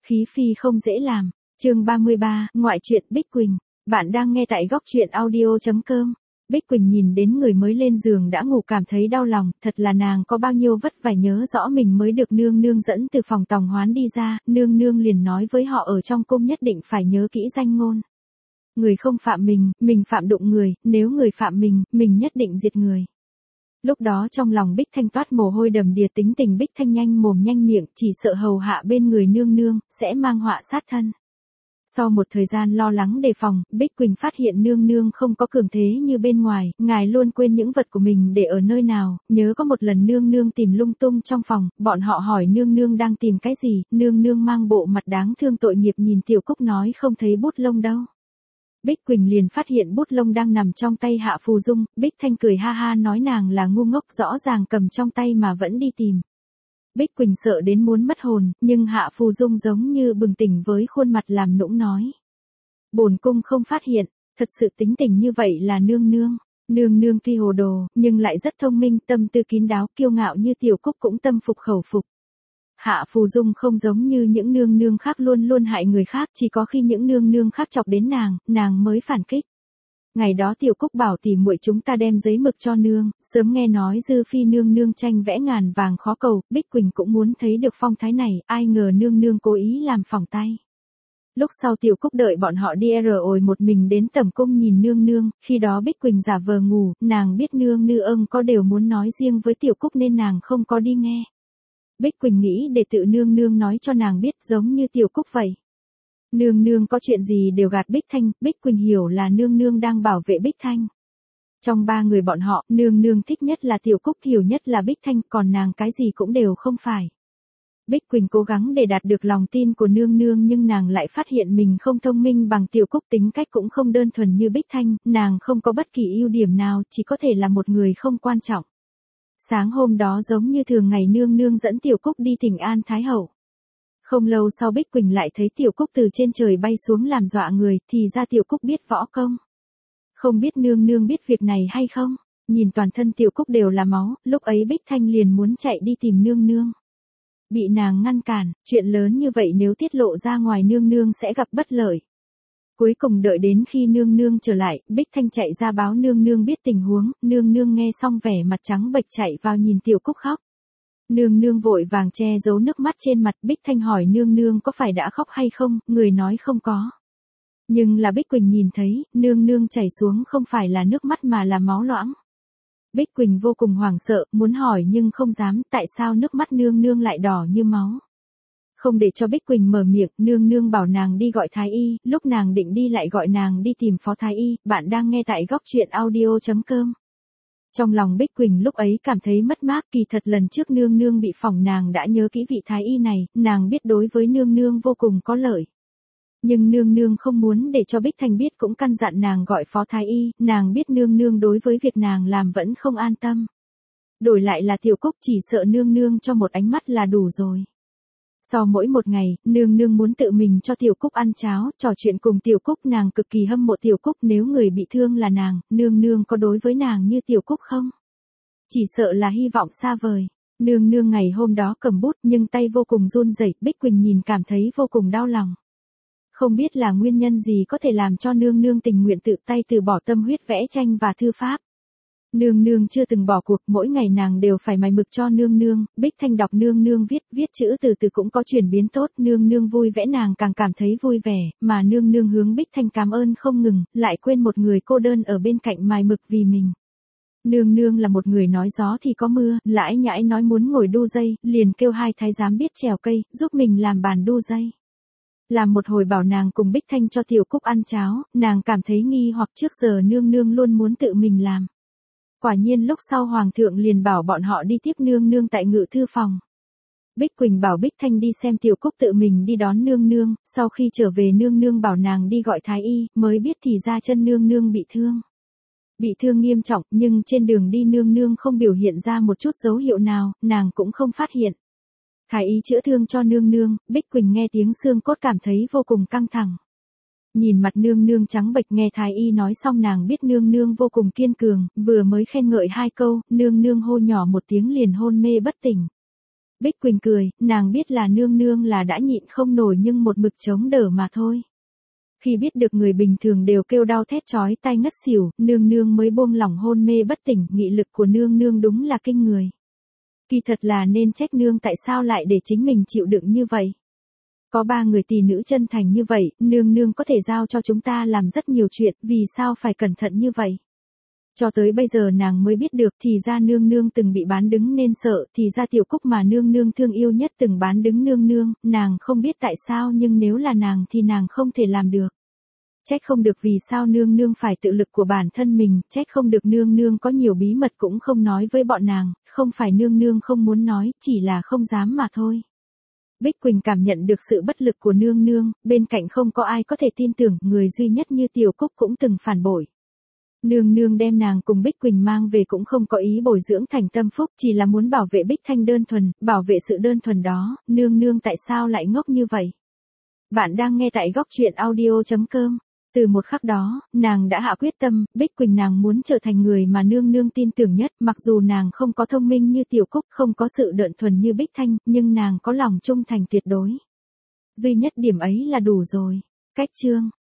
Khí phi không dễ làm. Chương 33, ngoại truyện Bích Quỳnh. Bạn đang nghe tại góc truyện audio.com. Bích Quỳnh nhìn đến người mới lên giường đã ngủ cảm thấy đau lòng, thật là nàng có bao nhiêu vất vả nhớ rõ mình mới được nương nương dẫn từ phòng tòng hoán đi ra, nương nương liền nói với họ ở trong cung nhất định phải nhớ kỹ danh ngôn. Người không phạm mình phạm đụng người, nếu người phạm mình nhất định diệt người. Lúc đó trong lòng Bích Thanh toát mồ hôi đầm đìa, tính tình Bích Thanh nhanh mồm nhanh miệng, chỉ sợ hầu hạ bên người nương nương, sẽ mang họa sát thân. Sau một thời gian lo lắng đề phòng, Bích Quỳnh phát hiện nương nương không có cường thế như bên ngoài, ngài luôn quên những vật của mình để ở nơi nào, nhớ có một lần nương nương tìm lung tung trong phòng, bọn họ hỏi nương nương đang tìm cái gì, nương nương mang bộ mặt đáng thương tội nghiệp nhìn Tiểu Cúc nói không thấy bút lông đâu. Bích Quỳnh liền phát hiện bút lông đang nằm trong tay Hạ Phù Dung, Bích Thanh cười ha ha nói nàng là ngu ngốc, rõ ràng cầm trong tay mà vẫn đi tìm. Bích Quỳnh sợ đến muốn mất hồn, nhưng Hạ Phù Dung giống như bừng tỉnh với khuôn mặt làm nũng nói. Bổn cung không phát hiện, thật sự tính tình như vậy là nương nương. Nương nương tuy hồ đồ, nhưng lại rất thông minh, tâm tư kín đáo, kiêu ngạo như Tiểu Cúc cũng tâm phục khẩu phục. Hạ Phù Dung không giống như những nương nương khác luôn luôn hại người khác, chỉ có khi những nương nương khác chọc đến nàng mới phản kích. Ngày đó Tiểu Cúc bảo tỉ muội chúng ta đem giấy mực cho nương, sớm nghe nói Dư Phi nương nương tranh vẽ ngàn vàng khó cầu, Bích Quỳnh cũng muốn thấy được phong thái này, ai ngờ nương nương cố ý làm phỏng tay. Lúc sau Tiểu Cúc đợi bọn họ đi rồi một mình đến tẩm cung nhìn nương nương, khi đó Bích Quỳnh giả vờ ngủ, nàng biết nương nương có đều muốn nói riêng với Tiểu Cúc nên nàng không có đi nghe. Bích Quỳnh nghĩ để tự nương nương nói cho nàng biết giống như Tiểu Cúc vậy. Nương nương có chuyện gì đều gạt Bích Thanh, Bích Quỳnh hiểu là nương nương đang bảo vệ Bích Thanh. Trong ba người bọn họ, nương nương thích nhất là Tiểu Cúc, hiểu nhất là Bích Thanh, còn nàng cái gì cũng đều không phải. Bích Quỳnh cố gắng để đạt được lòng tin của nương nương nhưng nàng lại phát hiện mình không thông minh bằng Tiểu Cúc, tính cách cũng không đơn thuần như Bích Thanh, nàng không có bất kỳ ưu điểm nào, chỉ có thể là một người không quan trọng. Sáng hôm đó giống như thường ngày nương nương dẫn Tiểu Cúc đi thỉnh an Thái Hậu. Không lâu sau Bích Quỳnh lại thấy Tiểu Cúc từ trên trời bay xuống làm dọa người, thì ra Tiểu Cúc biết võ công. Không biết nương nương biết việc này hay không? Nhìn toàn thân Tiểu Cúc đều là máu, lúc ấy Bích Thanh liền muốn chạy đi tìm nương nương. Bị nàng ngăn cản, chuyện lớn như vậy nếu tiết lộ ra ngoài nương nương sẽ gặp bất lợi. Cuối cùng đợi đến khi nương nương trở lại, Bích Thanh chạy ra báo nương nương biết tình huống, nương nương nghe xong vẻ mặt trắng bệch chạy vào nhìn Tiểu Cúc khóc. Nương nương vội vàng che giấu nước mắt trên mặt, Bích Thanh hỏi nương nương có phải đã khóc hay không, người nói không có. Nhưng là Bích Quỳnh nhìn thấy, nương nương chảy xuống không phải là nước mắt mà là máu loãng. Bích Quỳnh vô cùng hoảng sợ, muốn hỏi nhưng không dám, tại sao nước mắt nương nương lại đỏ như máu. Không để cho Bích Quỳnh mở miệng, nương nương bảo nàng đi gọi thái y, lúc nàng định đi lại gọi nàng đi tìm phó thái y, bạn đang nghe tại góc truyện audio.com. Trong lòng Bích Quỳnh lúc ấy cảm thấy mất mát, kỳ thật lần trước nương nương bị phỏng nàng đã nhớ kỹ vị thái y này, nàng biết đối với nương nương vô cùng có lợi. Nhưng nương nương không muốn để cho Bích Thanh biết, cũng căn dặn nàng gọi phó thái y, nàng biết nương nương đối với việc nàng làm vẫn không an tâm. Đổi lại là Tiểu Cúc, chỉ sợ nương nương cho một ánh mắt là đủ rồi. Sau mỗi một ngày, nương nương muốn tự mình cho Tiểu Cúc ăn cháo, trò chuyện cùng Tiểu Cúc, nàng cực kỳ hâm mộ Tiểu Cúc, nếu người bị thương là nàng, nương nương có đối với nàng như Tiểu Cúc không? Chỉ sợ là hy vọng xa vời. Nương nương ngày hôm đó cầm bút nhưng tay vô cùng run rẩy, Bích Quỳnh nhìn cảm thấy vô cùng đau lòng. Không biết là nguyên nhân gì có thể làm cho nương nương tình nguyện tự tay từ bỏ tâm huyết vẽ tranh và thư pháp. Nương nương chưa từng bỏ cuộc, mỗi ngày nàng đều phải mài mực cho nương nương, Bích Thanh đọc nương nương viết chữ từ từ cũng có chuyển biến tốt, nương nương vui vẽ nàng càng cảm thấy vui vẻ, mà nương nương hướng Bích Thanh cảm ơn không ngừng, lại quên một người cô đơn ở bên cạnh mài mực vì mình. Nương nương là một người nói gió thì có mưa, lãi nhãi nói muốn ngồi đu dây, liền kêu hai thái giám biết trèo cây, giúp mình làm bàn đu dây. Làm một hồi bảo nàng cùng Bích Thanh cho Tiểu Cúc ăn cháo, nàng cảm thấy nghi hoặc trước giờ nương nương luôn muốn tự mình làm. Quả nhiên lúc sau hoàng thượng liền bảo bọn họ đi tiếp nương nương tại ngự thư phòng. Bích Quỳnh bảo Bích Thanh đi xem Tiểu Cúc tự mình đi đón nương nương, sau khi trở về nương nương bảo nàng đi gọi thái y, mới biết thì ra chân nương nương bị thương. Bị thương nghiêm trọng, nhưng trên đường đi nương nương không biểu hiện ra một chút dấu hiệu nào, nàng cũng không phát hiện. Thái y chữa thương cho nương nương, Bích Quỳnh nghe tiếng xương cốt cảm thấy vô cùng căng thẳng. Nhìn mặt nương nương trắng bệch, nghe thái y nói xong nàng biết nương nương vô cùng kiên cường, vừa mới khen ngợi hai câu, nương nương hô nhỏ một tiếng liền hôn mê bất tỉnh. Bích Quỳnh cười, nàng biết là nương nương là đã nhịn không nổi nhưng một mực chống đỡ mà thôi. Khi biết được người bình thường đều kêu đau thét chói tai ngất xỉu, nương nương mới buông lỏng hôn mê bất tỉnh, nghị lực của nương nương đúng là kinh người. Kỳ thật là nên trách nương tại sao lại để chính mình chịu đựng như vậy. Có 3 người tỷ nữ chân thành như vậy, nương nương có thể giao cho chúng ta làm rất nhiều chuyện, vì sao phải cẩn thận như vậy. Cho tới bây giờ nàng mới biết được thì ra nương nương từng bị bán đứng nên sợ, thì ra Tiểu Cúc mà nương nương thương yêu nhất từng bán đứng nương nương, nàng không biết tại sao nhưng nếu là nàng thì nàng không thể làm được. Trách không được vì sao nương nương phải tự lực của bản thân mình, trách không được nương nương có nhiều bí mật cũng không nói với bọn nàng, không phải nương nương không muốn nói, chỉ là không dám mà thôi. Bích Quỳnh cảm nhận được sự bất lực của nương nương, bên cạnh không có ai có thể tin tưởng, người duy nhất như Tiểu Cúc cũng từng phản bội. Nương nương đem nàng cùng Bích Quỳnh mang về cũng không có ý bồi dưỡng thành tâm phúc, chỉ là muốn bảo vệ Bích Thanh đơn thuần, bảo vệ sự đơn thuần đó, nương nương tại sao lại ngốc như vậy? Bạn đang nghe tại góc truyện audio.com. Từ một khắc đó, nàng đã hạ quyết tâm, Bích Quỳnh nàng muốn trở thành người mà nương nương tin tưởng nhất, mặc dù nàng không có thông minh như Tiểu Cúc, không có sự đơn thuần như Bích Thanh, nhưng nàng có lòng trung thành tuyệt đối. Duy nhất điểm ấy là đủ rồi. Cách chương